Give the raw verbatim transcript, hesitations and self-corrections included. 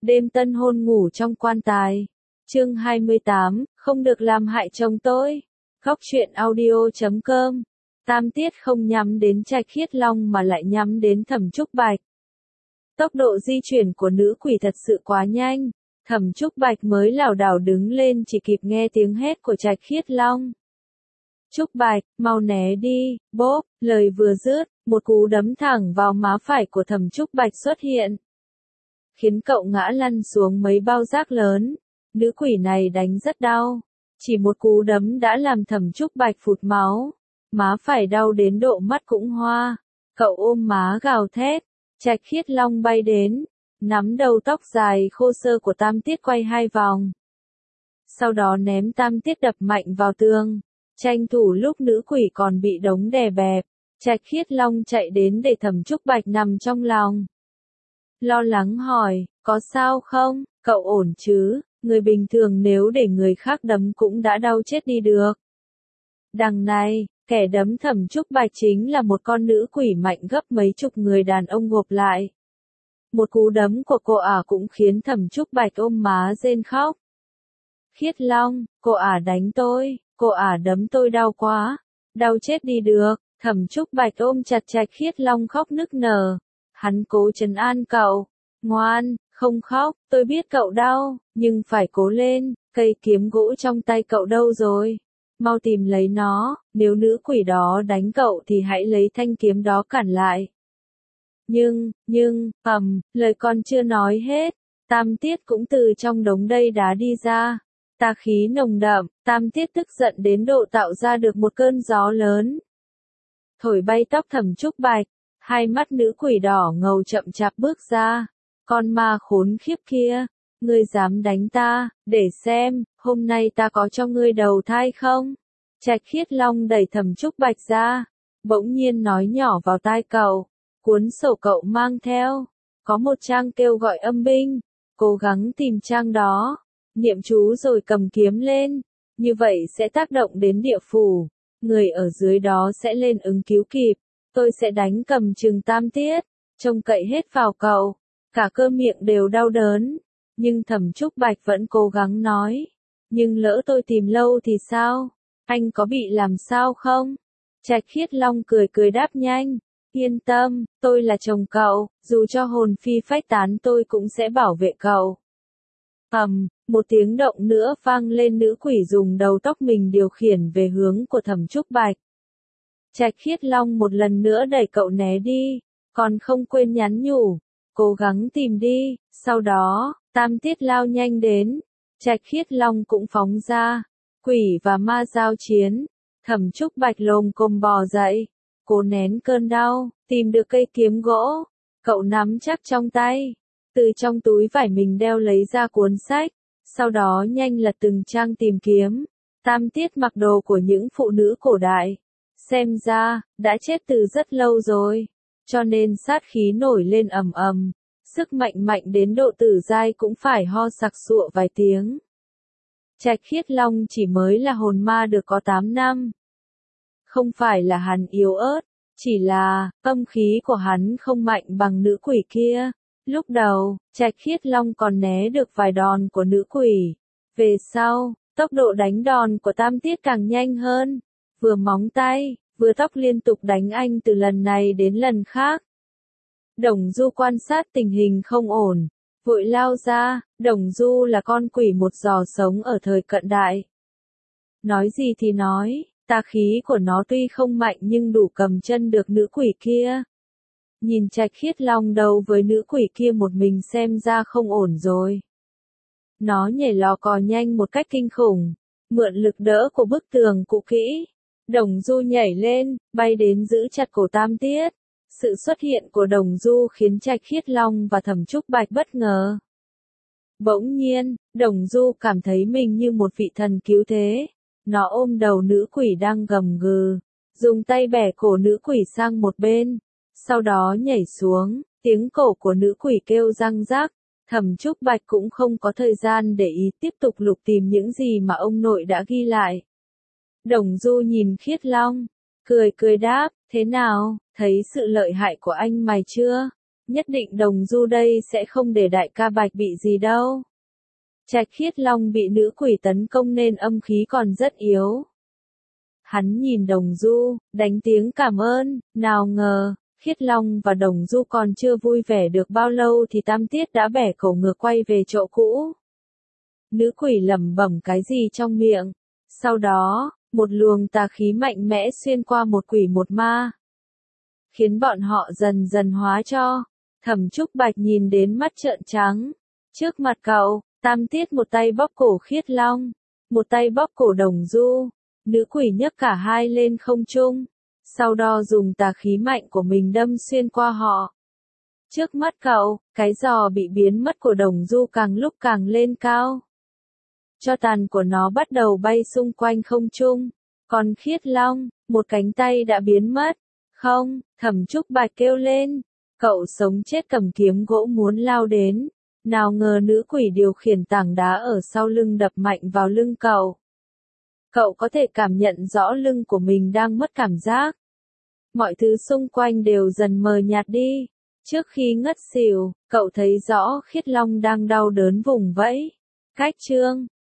Đêm tân hôn ngủ trong quan tài. Chương hai mươi tám, không được làm hại chồng tôi. Góc truyện audio chấm com. Tam tiết không nhắm đến Trạch Khiết Long mà lại nhắm đến Thẩm Trúc Bạch. Tốc độ di chuyển của nữ quỷ thật sự quá nhanh, Thẩm Trúc Bạch mới lảo đảo đứng lên chỉ kịp nghe tiếng hét của Trạch Khiết Long. Trúc Bạch, mau né đi, bốp, lời vừa dứt, một cú đấm thẳng vào má phải của Thẩm Trúc Bạch xuất hiện, khiến cậu ngã lăn xuống mấy bao rác lớn. Nữ quỷ này đánh rất đau, chỉ một cú đấm đã làm Thẩm Trúc Bạch phụt máu, má phải đau đến độ mắt cũng hoa. Cậu ôm má gào thét. Trạch Khiết Long bay đến, nắm đầu tóc dài khô sơ của Tam Tiết quay hai vòng. Sau đó ném Tam Tiết đập mạnh vào tường, tranh thủ lúc nữ quỷ còn bị đống đè bẹp. Trạch Khiết Long chạy đến để Thẩm Trúc Bạch nằm trong lòng. Lo lắng hỏi, có sao không, cậu ổn chứ, người bình thường nếu để người khác đấm cũng đã đau chết đi được. Đằng này, kẻ đấm Thẩm Trúc Bạch chính là một con nữ quỷ mạnh gấp mấy chục người đàn ông gộp lại. Một cú đấm của cô ả cũng khiến Thẩm Trúc Bạch ôm má rên khóc. Khiết Long, cô ả đánh tôi, cô ả đấm tôi đau quá, đau chết đi được. Thẩm Trúc Bạch ôm chặt Trạch Khiết Long khóc nức nở. Hắn cố trấn an cậu, ngoan, không khóc, tôi biết cậu đau, nhưng phải cố lên, cây kiếm gỗ trong tay cậu đâu rồi? Mau tìm lấy nó, nếu nữ quỷ đó đánh cậu thì hãy lấy thanh kiếm đó cản lại. Nhưng, nhưng, ầm, lời con chưa nói hết, Tam Tiết cũng từ trong đống đầy đá đi ra. Tà khí nồng đậm, Tam Tiết tức giận đến độ tạo ra được một cơn gió lớn, thổi bay tóc Thẩm Trúc Bạch. Hai mắt nữ quỷ đỏ ngầu chậm chạp bước ra. Con ma khốn khiếp kia, ngươi dám đánh ta, để xem, hôm nay ta có cho ngươi đầu thai không? Trạch Khiết Long đẩy Thẩm Trúc Bạch ra, bỗng nhiên nói nhỏ vào tai cậu, cuốn sổ cậu mang theo, có một trang kêu gọi âm binh, cố gắng tìm trang đó, niệm chú rồi cầm kiếm lên, như vậy sẽ tác động đến địa phủ, người ở dưới đó sẽ lên ứng cứu kịp. Tôi sẽ đánh cầm chừng Tam Tiết, trông cậy hết vào cậu, cả cơ miệng đều đau đớn, nhưng Thẩm Trúc Bạch vẫn cố gắng nói, nhưng lỡ tôi tìm lâu thì sao, anh có bị làm sao không? Trạch Khiết Long cười cười đáp nhanh, yên tâm, tôi là chồng cậu, dù cho hồn phi phách tán tôi cũng sẽ bảo vệ cậu. Ầm, một tiếng động nữa vang lên, nữ quỷ dùng đầu tóc mình điều khiển về hướng của Thẩm Trúc Bạch. Trạch Khiết Long một lần nữa đẩy cậu né đi, còn không quên nhắn nhủ, cố gắng tìm đi. Sau đó, Tam Tiết lao nhanh đến, Trạch Khiết Long cũng phóng ra, quỷ và ma giao chiến. Thẩm Trúc Bạch lồm cồm bò dậy, cố nén cơn đau, tìm được cây kiếm gỗ, cậu nắm chắc trong tay, từ trong túi vải mình đeo lấy ra cuốn sách, sau đó nhanh lật từng trang tìm kiếm. Tam Tiết mặc đồ của những phụ nữ cổ đại, xem ra, đã chết từ rất lâu rồi, cho nên sát khí nổi lên ầm ầm, sức mạnh mạnh đến độ tử giai cũng phải ho sặc sụa vài tiếng. Trạch Khiết Long chỉ mới là hồn ma được có tám năm. Không phải là hắn yếu ớt, chỉ là, âm khí của hắn không mạnh bằng nữ quỷ kia. Lúc đầu, Trạch Khiết Long còn né được vài đòn của nữ quỷ. Về sau, tốc độ đánh đòn của Tam Tiết càng nhanh hơn. Vừa móng tay, vừa tóc liên tục đánh anh từ lần này đến lần khác. Đồng Du quan sát tình hình không ổn, vội lao ra. Đồng Du là con quỷ một giò sống ở thời cận đại. Nói gì thì nói, tà khí của nó tuy không mạnh nhưng đủ cầm chân được nữ quỷ kia. Nhìn Trạch Khiết Long đấu với nữ quỷ kia một mình xem ra không ổn rồi. Nó nhảy lò cò nhanh một cách kinh khủng, mượn lực đỡ của bức tường cũ kỹ. Đồng Du nhảy lên, bay đến giữ chặt cổ Tam Tiết. Sự xuất hiện của Đồng Du khiến Trạch Khiết Long và Thẩm Trúc Bạch bất ngờ. Bỗng nhiên, Đồng Du cảm thấy mình như một vị thần cứu thế. Nó ôm đầu nữ quỷ đang gầm gừ, dùng tay bẻ cổ nữ quỷ sang một bên, sau đó nhảy xuống, tiếng cổ của nữ quỷ kêu răng rắc. Thẩm Trúc Bạch cũng không có thời gian để ý tiếp tục lục tìm những gì mà ông nội đã ghi lại. Đồng Du nhìn Khiết Long, cười cười đáp, thế nào, thấy sự lợi hại của anh mày chưa? Nhất định Đồng Du đây sẽ không để đại ca Bạch bị gì đâu. Trạch Khiết Long bị nữ quỷ tấn công nên âm khí còn rất yếu. Hắn nhìn Đồng Du, đánh tiếng cảm ơn, nào ngờ, Khiết Long và Đồng Du còn chưa vui vẻ được bao lâu thì Tam Tiết đã bẻ cổ ngược quay về chỗ cũ. Nữ quỷ lẩm bẩm cái gì trong miệng. Sau đó, một luồng tà khí mạnh mẽ xuyên qua một quỷ một ma, khiến bọn họ dần dần hóa cho. Thẩm Trúc Bạch nhìn đến mắt trợn trắng. Trước mặt cậu, Tam Tiết một tay bóp cổ Khiết Long, một tay bóp cổ Đồng Du. Nữ quỷ nhấc cả hai lên không trung, sau đó dùng tà khí mạnh của mình đâm xuyên qua họ. Trước mắt cậu, cái giò bị biến mất của Đồng Du càng lúc càng lên cao. Tro tàn của nó bắt đầu bay xung quanh không trung. Còn Khiết Long, một cánh tay đã biến mất. Không, Thẩm Trúc Bạch kêu lên. Cậu sống chết cầm kiếm gỗ muốn lao đến. Nào ngờ nữ quỷ điều khiển tảng đá ở sau lưng đập mạnh vào lưng cậu. Cậu có thể cảm nhận rõ lưng của mình đang mất cảm giác. Mọi thứ xung quanh đều dần mờ nhạt đi. Trước khi ngất xỉu, cậu thấy rõ Khiết Long đang đau đớn vùng vẫy. Cách chương